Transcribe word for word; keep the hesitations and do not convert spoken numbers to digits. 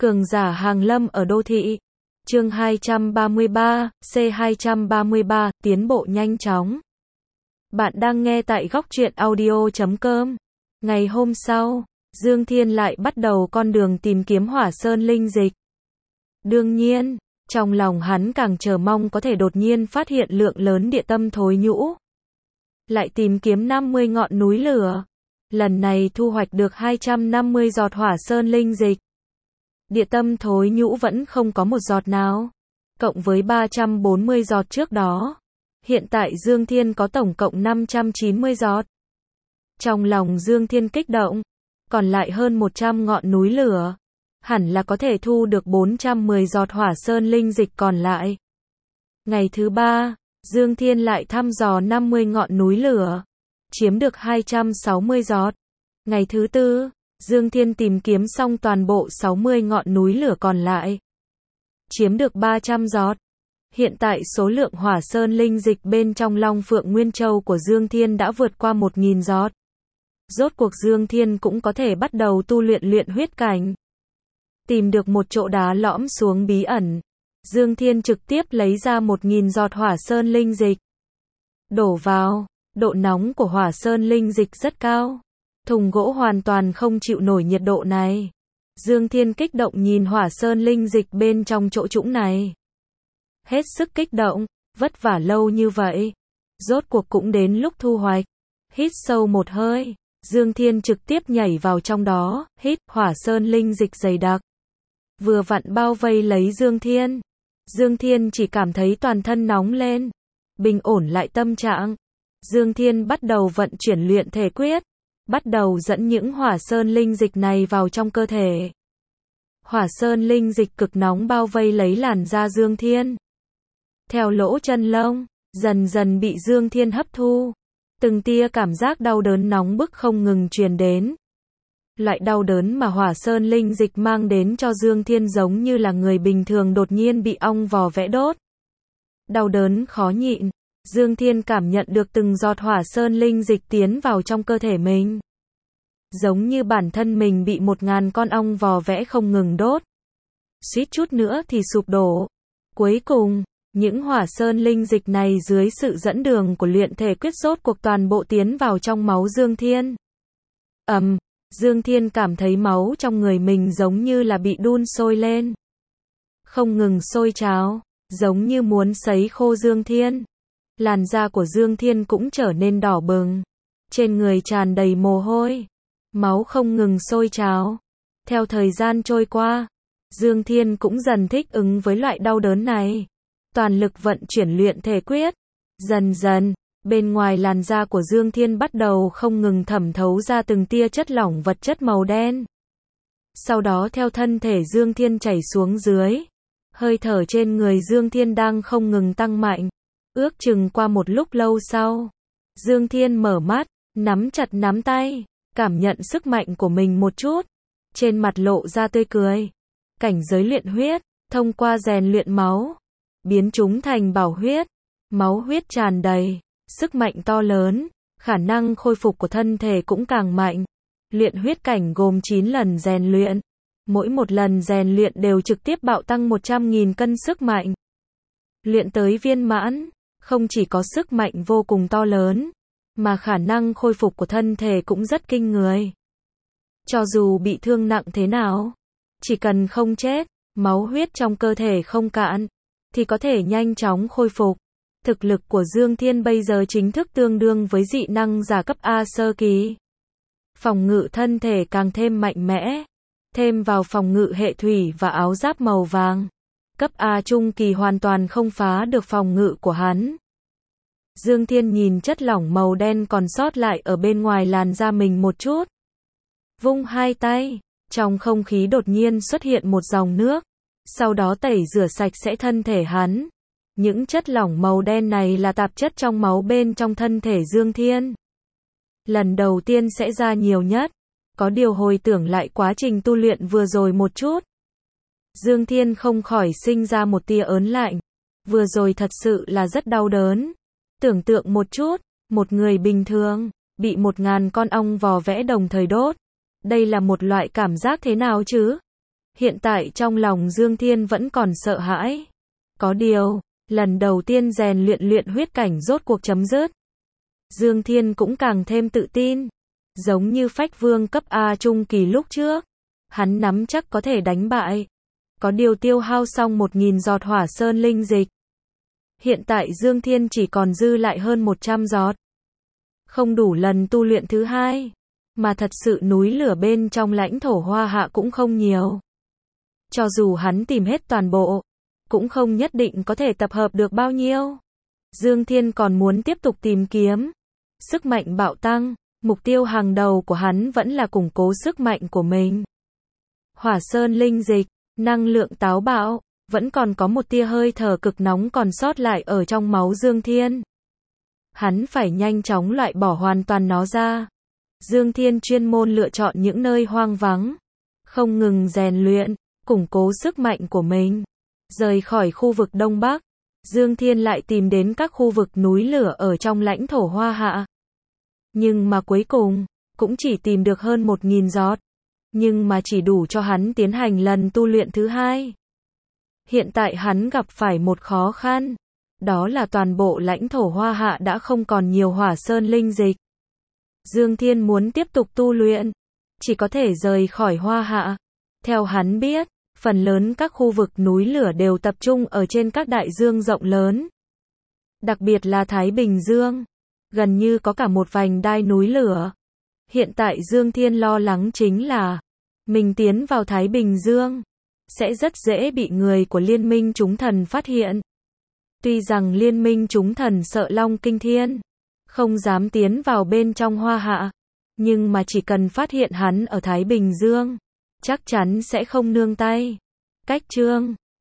Cường giả hàng lâm ở đô thị. Chương hai trăm ba mươi ba, C hai trăm ba mươi ba, tiến bộ nhanh chóng. Bạn đang nghe tại góc truyện audio chấm com. Ngày hôm sau, Dương Thiên lại bắt đầu con đường tìm kiếm Hỏa Sơn linh dịch. Đương nhiên, trong lòng hắn càng chờ mong có thể đột nhiên phát hiện lượng lớn địa tâm thối nhũ. Lại tìm kiếm năm mươi ngọn núi lửa. Lần này thu hoạch được hai trăm năm mươi giọt Hỏa Sơn linh dịch. Địa tâm thối nhũ vẫn không có một giọt nào. Cộng với ba trăm bốn mươi giọt trước đó. Hiện tại Dương Thiên có tổng cộng năm trăm chín mươi giọt. Trong lòng Dương Thiên kích động. Còn lại hơn một trăm ngọn núi lửa. Hẳn là có thể thu được bốn trăm mười giọt Hỏa Sơn linh dịch còn lại. Ngày thứ ba, Dương Thiên lại thăm dò năm mươi ngọn núi lửa. Chiếm được hai trăm sáu mươi giọt. Ngày thứ tư, Dương Thiên tìm kiếm xong toàn bộ sáu mươi ngọn núi lửa còn lại. Chiếm được ba trăm giọt. Hiện tại số lượng Hỏa Sơn linh dịch bên trong Long Phượng Nguyên Châu của Dương Thiên đã vượt qua một nghìn giọt. Rốt cuộc Dương Thiên cũng có thể bắt đầu tu luyện luyện huyết cảnh. Tìm được một chỗ đá lõm xuống bí ẩn. Dương Thiên trực tiếp lấy ra một nghìn giọt Hỏa Sơn linh dịch. Đổ vào, độ nóng của Hỏa Sơn linh dịch rất cao. Thùng gỗ hoàn toàn không chịu nổi nhiệt độ này. Dương Thiên kích động nhìn Hỏa Sơn linh dịch bên trong chỗ trũng này. Hết sức kích động, vất vả lâu như vậy. Rốt cuộc cũng đến lúc thu hoạch. Hít sâu một hơi, Dương Thiên trực tiếp nhảy vào trong đó, hít Hỏa Sơn linh dịch dày đặc. Vừa vặn bao vây lấy Dương Thiên. Dương Thiên chỉ cảm thấy toàn thân nóng lên. Bình ổn lại tâm trạng. Dương Thiên bắt đầu vận chuyển luyện thể quyết. Bắt đầu dẫn những Hỏa Sơn linh dịch này vào trong cơ thể. Hỏa Sơn linh dịch cực nóng bao vây lấy làn da Dương Thiên. Theo lỗ chân lông, dần dần bị Dương Thiên hấp thu. Từng tia cảm giác đau đớn nóng bức không ngừng truyền đến. Loại đau đớn mà Hỏa Sơn linh dịch mang đến cho Dương Thiên giống như là người bình thường đột nhiên bị ong vò vẽ đốt. Đau đớn khó nhịn. Dương Thiên cảm nhận được từng giọt Hỏa Sơn linh dịch tiến vào trong cơ thể mình. Giống như bản thân mình bị một ngàn con ong vò vẽ không ngừng đốt. Suýt chút nữa thì sụp đổ. Cuối cùng, những Hỏa Sơn linh dịch này dưới sự dẫn đường của luyện thể quyết rốt cuộc toàn bộ tiến vào trong máu Dương Thiên. Ầm, um, Dương Thiên cảm thấy máu trong người mình giống như là bị đun sôi lên. Không ngừng sôi trào, giống như muốn sấy khô Dương Thiên. Làn da của Dương Thiên cũng trở nên đỏ bừng. Trên người tràn đầy mồ hôi. Máu không ngừng sôi trào. Theo thời gian trôi qua, Dương Thiên cũng dần thích ứng với loại đau đớn này. Toàn lực vận chuyển luyện thể quyết. Dần dần, bên ngoài làn da của Dương Thiên bắt đầu không ngừng thẩm thấu ra từng tia chất lỏng vật chất màu đen. Sau đó theo thân thể Dương Thiên chảy xuống dưới. Hơi thở trên người Dương Thiên đang không ngừng tăng mạnh. Ước chừng qua một lúc lâu sau, Dương Thiên mở mắt, nắm chặt nắm tay, cảm nhận sức mạnh của mình một chút. Trên mặt lộ ra tươi cười. Cảnh giới luyện huyết, thông qua rèn luyện máu, biến chúng thành bảo huyết. Máu huyết tràn đầy, sức mạnh to lớn, khả năng khôi phục của thân thể cũng càng mạnh. Luyện huyết cảnh gồm chín lần rèn luyện. Mỗi một lần rèn luyện đều trực tiếp bạo tăng một trăm nghìn cân sức mạnh. Luyện tới viên mãn, không chỉ có sức mạnh vô cùng to lớn, mà khả năng khôi phục của thân thể cũng rất kinh người. Cho dù bị thương nặng thế nào, chỉ cần không chết, máu huyết trong cơ thể không cạn, thì có thể nhanh chóng khôi phục. Thực lực của Dương Thiên bây giờ chính thức tương đương với dị năng giả cấp A sơ kỳ. Phòng ngự thân thể càng thêm mạnh mẽ, thêm vào phòng ngự hệ thủy và áo giáp màu vàng. Cấp A trung kỳ hoàn toàn không phá được phòng ngự của hắn. Dương Thiên nhìn chất lỏng màu đen còn sót lại ở bên ngoài làn da mình một chút. Vung hai tay, trong không khí đột nhiên xuất hiện một dòng nước. Sau đó tẩy rửa sạch sẽ thân thể hắn. Những chất lỏng màu đen này là tạp chất trong máu bên trong thân thể Dương Thiên. Lần đầu tiên sẽ ra nhiều nhất. Có điều hồi tưởng lại quá trình tu luyện vừa rồi một chút. Dương Thiên không khỏi sinh ra một tia ớn lạnh. Vừa rồi thật sự là rất đau đớn. Tưởng tượng một chút, một người bình thường, bị một ngàn con ong vò vẽ đồng thời đốt. Đây là một loại cảm giác thế nào chứ? Hiện tại trong lòng Dương Thiên vẫn còn sợ hãi. Có điều, lần đầu tiên rèn luyện luyện huyết cảnh rốt cuộc chấm dứt. Dương Thiên cũng càng thêm tự tin. Giống như Phách Vương cấp A trung kỳ lúc trước. Hắn nắm chắc có thể đánh bại. Có điều tiêu hao xong một nghìn giọt hỏa sơn linh dịch. Hiện tại Dương Thiên chỉ còn dư lại hơn một trăm giọt. Không đủ lần tu luyện thứ hai. Mà thật sự núi lửa bên trong lãnh thổ Hoa Hạ cũng không nhiều. Cho dù hắn tìm hết toàn bộ, cũng không nhất định có thể tập hợp được bao nhiêu. Dương Thiên còn muốn tiếp tục tìm kiếm. Sức mạnh bạo tăng, mục tiêu hàng đầu của hắn vẫn là củng cố sức mạnh của mình. Hỏa sơn linh dịch, năng lượng táo bạo, vẫn còn có một tia hơi thở cực nóng còn sót lại ở trong máu Dương Thiên. Hắn phải nhanh chóng loại bỏ hoàn toàn nó ra. Dương Thiên chuyên môn lựa chọn những nơi hoang vắng, không ngừng rèn luyện, củng cố sức mạnh của mình. Rời khỏi khu vực Đông Bắc, Dương Thiên lại tìm đến các khu vực núi lửa ở trong lãnh thổ Hoa Hạ. Nhưng mà cuối cùng, cũng chỉ tìm được hơn một nghìn giọt. Nhưng mà chỉ đủ cho hắn tiến hành lần tu luyện thứ hai. Hiện tại hắn gặp phải một khó khăn. Đó là toàn bộ lãnh thổ Hoa Hạ đã không còn nhiều hỏa sơn linh dịch. Dương Thiên muốn tiếp tục tu luyện, chỉ có thể rời khỏi Hoa Hạ. Theo hắn biết, phần lớn các khu vực núi lửa đều tập trung ở trên các đại dương rộng lớn. Đặc biệt là Thái Bình Dương, gần như có cả một vành đai núi lửa. Hiện tại Dương Thiên lo lắng chính là, mình tiến vào Thái Bình Dương, sẽ rất dễ bị người của Liên minh chúng thần phát hiện. Tuy rằng Liên minh chúng thần sợ Long Kinh Thiên, không dám tiến vào bên trong Hoa Hạ, nhưng mà chỉ cần phát hiện hắn ở Thái Bình Dương, chắc chắn sẽ không nương tay. Cách chương